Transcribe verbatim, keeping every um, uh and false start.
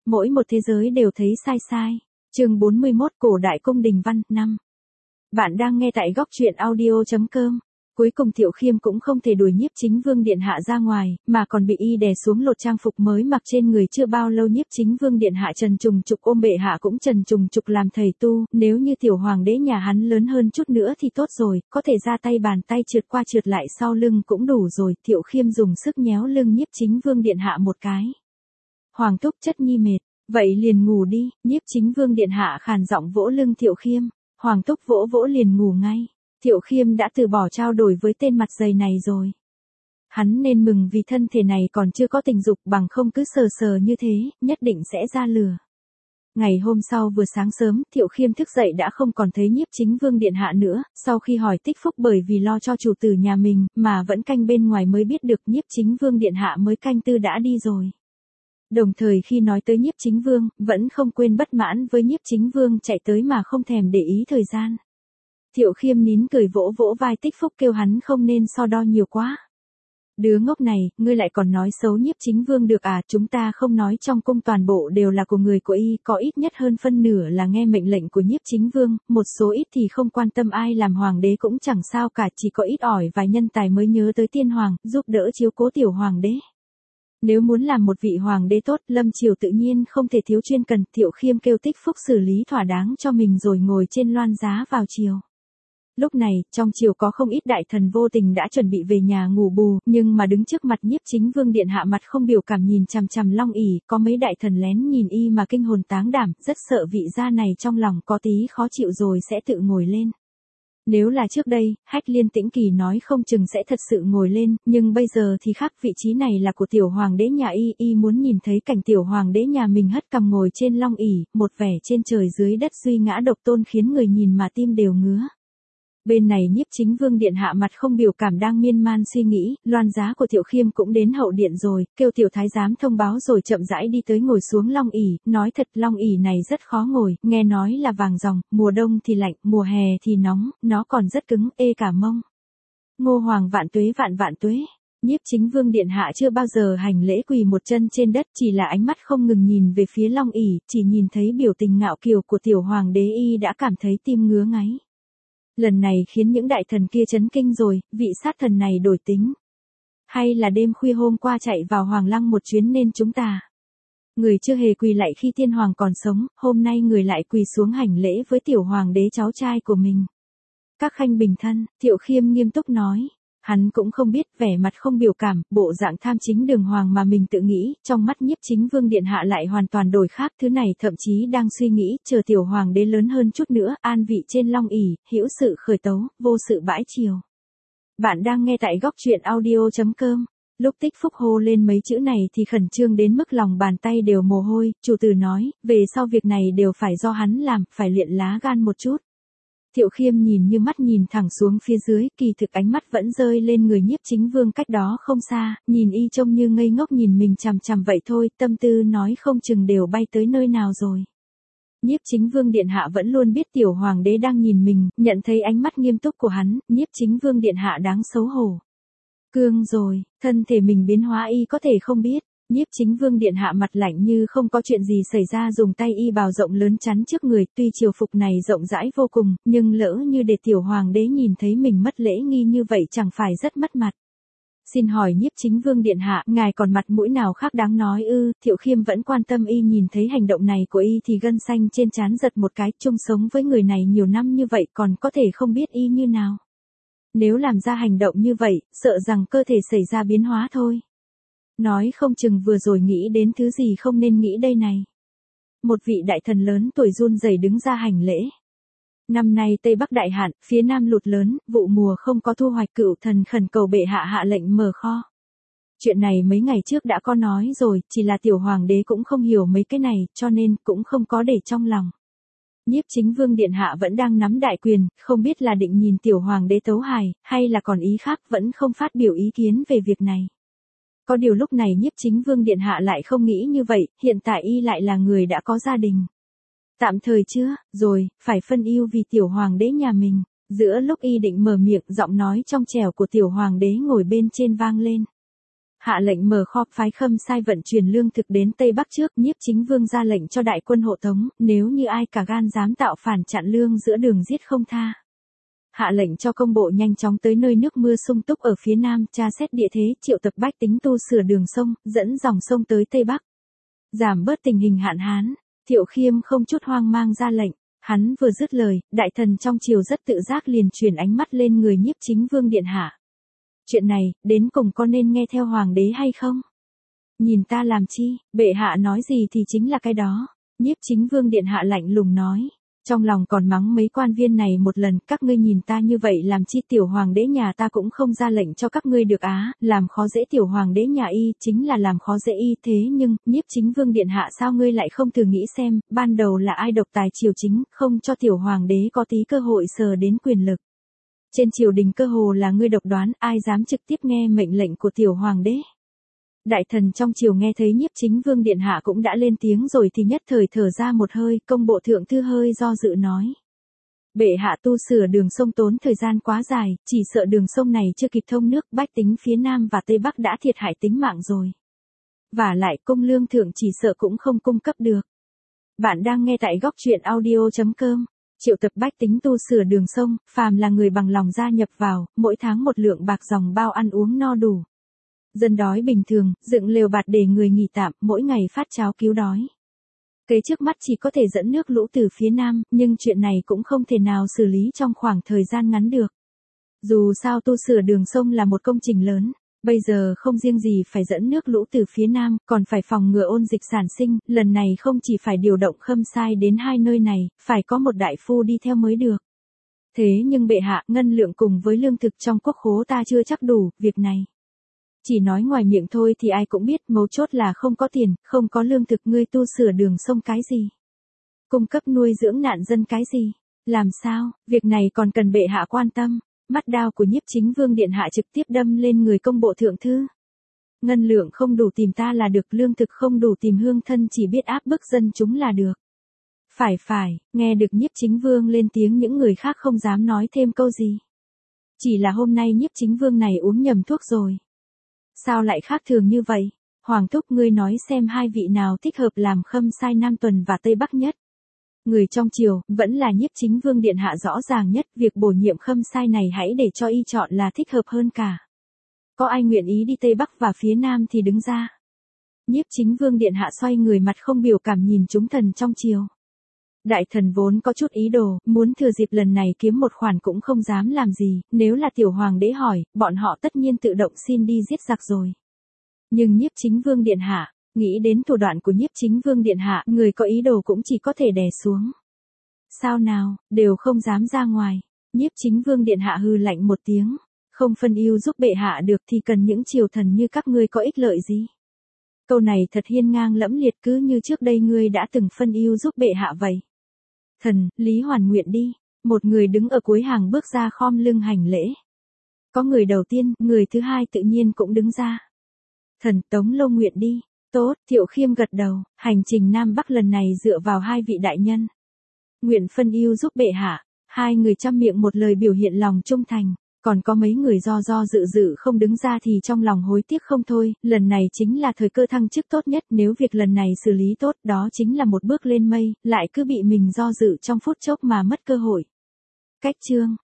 Mỗi một thế giới đều thấy sai sai. Chương bốn mươi mốt Cổ đại cung đình văn, năm. Bạn đang nghe tại góc truyện audio chấm com. Cuối cùng Thiệu Khiêm cũng không thể đuổi Nhiếp Chính Vương điện hạ ra ngoài, mà còn bị y đè xuống lột trang phục mới mặc trên người chưa bao lâu. Nhiếp Chính Vương điện hạ trần trùng trục ôm bệ hạ cũng trần trùng trục làm thầy tu, nếu như tiểu hoàng đế nhà hắn lớn hơn chút nữa thì tốt rồi, có thể ra tay bàn tay trượt qua trượt lại sau lưng cũng đủ rồi. Thiệu Khiêm dùng sức nhéo lưng Nhiếp Chính Vương điện hạ một cái. Hoàng thúc chất nhi mệt, vậy liền ngủ đi. Nhiếp Chính Vương điện hạ khàn giọng vỗ lưng Thiệu Khiêm. Hoàng thúc vỗ vỗ liền ngủ ngay. Thiệu Khiêm đã từ bỏ trao đổi với tên mặt dày này rồi. Hắn nên mừng vì thân thể này còn chưa có tình dục, bằng không cứ sờ sờ như thế, nhất định sẽ ra lừa. Ngày hôm sau vừa sáng sớm, Thiệu Khiêm thức dậy đã không còn thấy Nhiếp Chính Vương điện hạ nữa, sau khi hỏi Tích Phúc bởi vì lo cho chủ tử nhà mình, mà vẫn canh bên ngoài mới biết được Nhiếp Chính Vương điện hạ mới canh tư đã đi rồi. Đồng thời khi nói tới Nhiếp Chính Vương, vẫn không quên bất mãn với Nhiếp Chính Vương chạy tới mà không thèm để ý thời gian. Thiệu Khiêm nín cười vỗ vỗ vai Tích Phúc kêu hắn không nên so đo nhiều quá. Đứa ngốc này, ngươi lại còn nói xấu Nhiếp Chính Vương được à? Chúng ta không nói trong cung toàn bộ đều là của người của y, có ít nhất hơn phân nửa là nghe mệnh lệnh của Nhiếp Chính Vương, một số ít thì không quan tâm ai làm hoàng đế cũng chẳng sao cả, chỉ có ít ỏi vài nhân tài mới nhớ tới tiên hoàng, giúp đỡ chiếu cố tiểu hoàng đế. Nếu muốn làm một vị hoàng đế tốt, lâm triều tự nhiên không thể thiếu chuyên cần. Thiệu Khiêm kêu Tích Phúc xử lý thỏa đáng cho mình rồi ngồi trên loan giá vào chiều. Lúc này, trong triều có không ít đại thần vô tình đã chuẩn bị về nhà ngủ bù, nhưng mà đứng trước mặt Nhiếp Chính Vương điện hạ mặt không biểu cảm nhìn chằm chằm Long ỷ, có mấy đại thần lén nhìn y mà kinh hồn táng đảm, rất sợ vị gia này trong lòng có tí khó chịu rồi sẽ tự ngồi lên. Nếu là trước đây, Hách Liên Tĩnh Kỳ nói không chừng sẽ thật sự ngồi lên, nhưng bây giờ thì khác, vị trí này là của tiểu hoàng đế nhà y, y muốn nhìn thấy cảnh tiểu hoàng đế nhà mình hất cằm ngồi trên Long ỷ, một vẻ trên trời dưới đất duy ngã độc tôn khiến người nhìn mà tim đều ngứa. Bên này Nhiếp Chính Vương điện hạ mặt không biểu cảm đang miên man suy nghĩ, loan giá của Thiệu Khiêm cũng đến hậu điện rồi, kêu tiểu thái giám thông báo rồi chậm rãi đi tới ngồi xuống Long ỷ, nói thật Long ỷ này rất khó ngồi, nghe nói là vàng ròng, mùa đông thì lạnh, mùa hè thì nóng, nó còn rất cứng, ê cả mông. Ngô Hoàng vạn tuế vạn vạn tuế. Nhiếp Chính Vương điện hạ chưa bao giờ hành lễ quỳ một chân trên đất, chỉ là ánh mắt không ngừng nhìn về phía Long ỷ, chỉ nhìn thấy biểu tình ngạo kiều của tiểu hoàng đế y đã cảm thấy tim ngứa ngáy. Lần này khiến những đại thần kia chấn kinh rồi, vị sát thần này đổi tính. Hay là đêm khuya hôm qua chạy vào Hoàng Lăng một chuyến nên chúng ta. Người chưa hề quỳ lạy khi tiên hoàng còn sống, hôm nay người lại quỳ xuống hành lễ với tiểu hoàng đế cháu trai của mình. Các khanh bình thân, Thiệu Khiêm nghiêm túc nói. Hắn cũng không biết, vẻ mặt không biểu cảm, bộ dạng tham chính đường hoàng mà mình tự nghĩ, trong mắt Nhiếp Chính Vương điện hạ lại hoàn toàn đổi khác. Thứ này thậm chí đang suy nghĩ, chờ tiểu hoàng đế lớn hơn chút nữa, an vị trên Long ỷ, hữu sự khởi tấu, vô sự bãi triều. Bạn đang nghe tại góc truyện audio chấm com. Lúc Tích Phúc hô lên mấy chữ này thì khẩn trương đến mức lòng bàn tay đều mồ hôi, chủ tử nói, về sau việc này đều phải do hắn làm, phải luyện lá gan một chút. Thiệu Khiêm nhìn như mắt nhìn thẳng xuống phía dưới, kỳ thực ánh mắt vẫn rơi lên người Nhiếp Chính Vương cách đó không xa, nhìn y trông như ngây ngốc nhìn mình chằm chằm vậy thôi, tâm tư nói không chừng đều bay tới nơi nào rồi. Nhiếp Chính Vương điện hạ vẫn luôn biết tiểu hoàng đế đang nhìn mình, nhận thấy ánh mắt nghiêm túc của hắn, Nhiếp Chính Vương điện hạ đáng xấu hổ. Cương rồi, thân thể mình biến hóa y có thể không biết. Nhiếp Chính Vương điện hạ mặt lạnh như không có chuyện gì xảy ra, dùng tay y bào rộng lớn chắn trước người, tuy triều phục này rộng rãi vô cùng, nhưng lỡ như để tiểu hoàng đế nhìn thấy mình mất lễ nghi như vậy chẳng phải rất mất mặt. Xin hỏi Nhiếp Chính Vương điện hạ, ngài còn mặt mũi nào khác đáng nói ư? Thiệu Khiêm vẫn quan tâm y, nhìn thấy hành động này của y thì gân xanh trên trán giật một cái, chung sống với người này nhiều năm như vậy còn có thể không biết y như nào. Nếu làm ra hành động như vậy, sợ rằng cơ thể xảy ra biến hóa thôi. Nói không chừng vừa rồi nghĩ đến thứ gì không nên nghĩ đây này. Một vị đại thần lớn tuổi run rẩy đứng ra hành lễ. Năm nay Tây Bắc đại hạn, phía Nam lụt lớn, vụ mùa không có thu hoạch, cựu thần khẩn cầu bệ hạ hạ lệnh mở kho. Chuyện này mấy ngày trước đã có nói rồi, chỉ là tiểu hoàng đế cũng không hiểu mấy cái này, cho nên cũng không có để trong lòng. Nhiếp Chính Vương điện hạ vẫn đang nắm đại quyền, không biết là định nhìn tiểu hoàng đế tấu hài, hay là còn ý khác, vẫn không phát biểu ý kiến về việc này. Có điều lúc này Nhiếp Chính Vương điện hạ lại không nghĩ như vậy, hiện tại y lại là người đã có gia đình. Tạm thời chưa, rồi, phải phân ưu vì tiểu hoàng đế nhà mình. Giữa lúc y định mở miệng, giọng nói trong trẻo của tiểu hoàng đế ngồi bên trên vang lên. Hạ lệnh mở kho phái Khâm Sai vận chuyển lương thực đến Tây Bắc trước, Nhiếp Chính Vương ra lệnh cho đại quân hộ tống, nếu như ai cả gan dám tạo phản chặn lương giữa đường giết không tha. Hạ lệnh cho công bộ nhanh chóng tới nơi nước mưa sung túc ở phía nam, tra xét địa thế, triệu tập bách tính tu sửa đường sông, dẫn dòng sông tới Tây Bắc. Giảm bớt tình hình hạn hán, Thiệu Khiêm không chút hoang mang ra lệnh. Hắn vừa dứt lời, đại thần trong triều rất tự giác liền chuyển ánh mắt lên người Nhiếp Chính Vương điện hạ. Chuyện này, đến cùng có nên nghe theo hoàng đế hay không? Nhìn ta làm chi, bệ hạ nói gì thì chính là cái đó. Nhiếp Chính Vương điện hạ lạnh lùng nói. Trong lòng còn mắng mấy quan viên này một lần, các ngươi nhìn ta như vậy làm chi, tiểu hoàng đế nhà ta cũng không ra lệnh cho các ngươi được á, làm khó dễ tiểu hoàng đế nhà y, chính là làm khó dễ y. Thế nhưng, Nhiếp Chính Vương điện hạ sao ngươi lại không thử nghĩ xem, ban đầu là ai độc tài triều chính, không cho tiểu hoàng đế có tí cơ hội sờ đến quyền lực. Trên triều đình cơ hồ là ngươi độc đoán, ai dám trực tiếp nghe mệnh lệnh của tiểu hoàng đế. Đại thần trong triều nghe thấy Nhiếp Chính Vương điện hạ cũng đã lên tiếng rồi thì nhất thời thở ra một hơi, công bộ thượng thư hơi do dự nói. Bệ hạ tu sửa đường sông tốn thời gian quá dài, chỉ sợ đường sông này chưa kịp thông nước, bách tính phía Nam và Tây Bắc đã thiệt hại tính mạng rồi. Và lại cung lương thượng chỉ sợ cũng không cung cấp được. Bạn đang nghe tại góc truyện audio chấm com. Triệu tập bách tính tu sửa đường sông, phàm là người bằng lòng gia nhập vào, mỗi tháng một lượng bạc dòng bao ăn uống no đủ. Dân đói bình thường, dựng lều bạt để người nghỉ tạm, mỗi ngày phát cháo cứu đói. Kế trước mắt chỉ có thể dẫn nước lũ từ phía Nam, nhưng chuyện này cũng không thể nào xử lý trong khoảng thời gian ngắn được. Dù sao tu sửa đường sông là một công trình lớn, bây giờ không riêng gì phải dẫn nước lũ từ phía Nam, còn phải phòng ngừa ôn dịch sản sinh, lần này không chỉ phải điều động Khâm Sai đến hai nơi này, phải có một đại phu đi theo mới được. Thế nhưng bệ hạ, ngân lượng cùng với lương thực trong quốc khố ta chưa chắc đủ, việc này. Chỉ nói ngoài miệng thôi thì ai cũng biết, mấu chốt là không có tiền, không có lương thực, ngươi tu sửa đường sông cái gì? Cung cấp nuôi dưỡng nạn dân cái gì? Làm sao, việc này còn cần bệ hạ quan tâm. Mắt đao của Nhiếp Chính Vương điện hạ trực tiếp đâm lên người công bộ thượng thư. Ngân lượng không đủ tìm ta là được, lương thực không đủ tìm hương thân chỉ biết áp bức dân chúng là được. Phải phải, nghe được Nhiếp Chính Vương lên tiếng những người khác không dám nói thêm câu gì. Chỉ là hôm nay Nhiếp Chính Vương này uống nhầm thuốc rồi. Sao lại khác thường như vậy? Hoàng thúc, ngươi nói xem hai vị nào thích hợp làm Khâm Sai Nam Tuần và Tây Bắc nhất. Người trong triều, vẫn là Nhiếp Chính Vương điện hạ rõ ràng nhất, việc bổ nhiệm Khâm Sai này hãy để cho y chọn là thích hợp hơn cả. Có ai nguyện ý đi Tây Bắc và phía Nam thì đứng ra. Nhiếp Chính Vương điện hạ xoay người mặt không biểu cảm nhìn chúng thần trong triều. Đại thần vốn có chút ý đồ, muốn thừa dịp lần này kiếm một khoản cũng không dám làm gì, nếu là tiểu hoàng đế hỏi, bọn họ tất nhiên tự động xin đi giết giặc rồi. Nhưng Nhiếp Chính Vương điện hạ, nghĩ đến thủ đoạn của Nhiếp Chính Vương điện hạ, người có ý đồ cũng chỉ có thể đè xuống. Sao nào, đều không dám ra ngoài. Nhiếp Chính Vương điện hạ hừ lạnh một tiếng, không phân ưu giúp bệ hạ được thì cần những triều thần như các ngươi có ích lợi gì. Câu này thật hiên ngang lẫm liệt, cứ như trước đây ngươi đã từng phân ưu giúp bệ hạ vậy. Thần, Lý Hoàn nguyện đi. Một người đứng ở cuối hàng bước ra khom lưng hành lễ. Có người đầu tiên, người thứ hai tự nhiên cũng đứng ra. Thần, Tống Lâu nguyện đi. Tốt, Thiệu Khiêm gật đầu, hành trình Nam Bắc lần này dựa vào hai vị đại nhân. Nguyện phân ưu giúp bệ hạ, hai người trăm miệng một lời biểu hiện lòng trung thành. Còn có mấy người do do dự dự không đứng ra thì trong lòng hối tiếc không thôi, lần này chính là thời cơ thăng chức tốt nhất, nếu việc lần này xử lý tốt đó chính là một bước lên mây, lại cứ bị mình do dự trong phút chốc mà mất cơ hội. Cách chương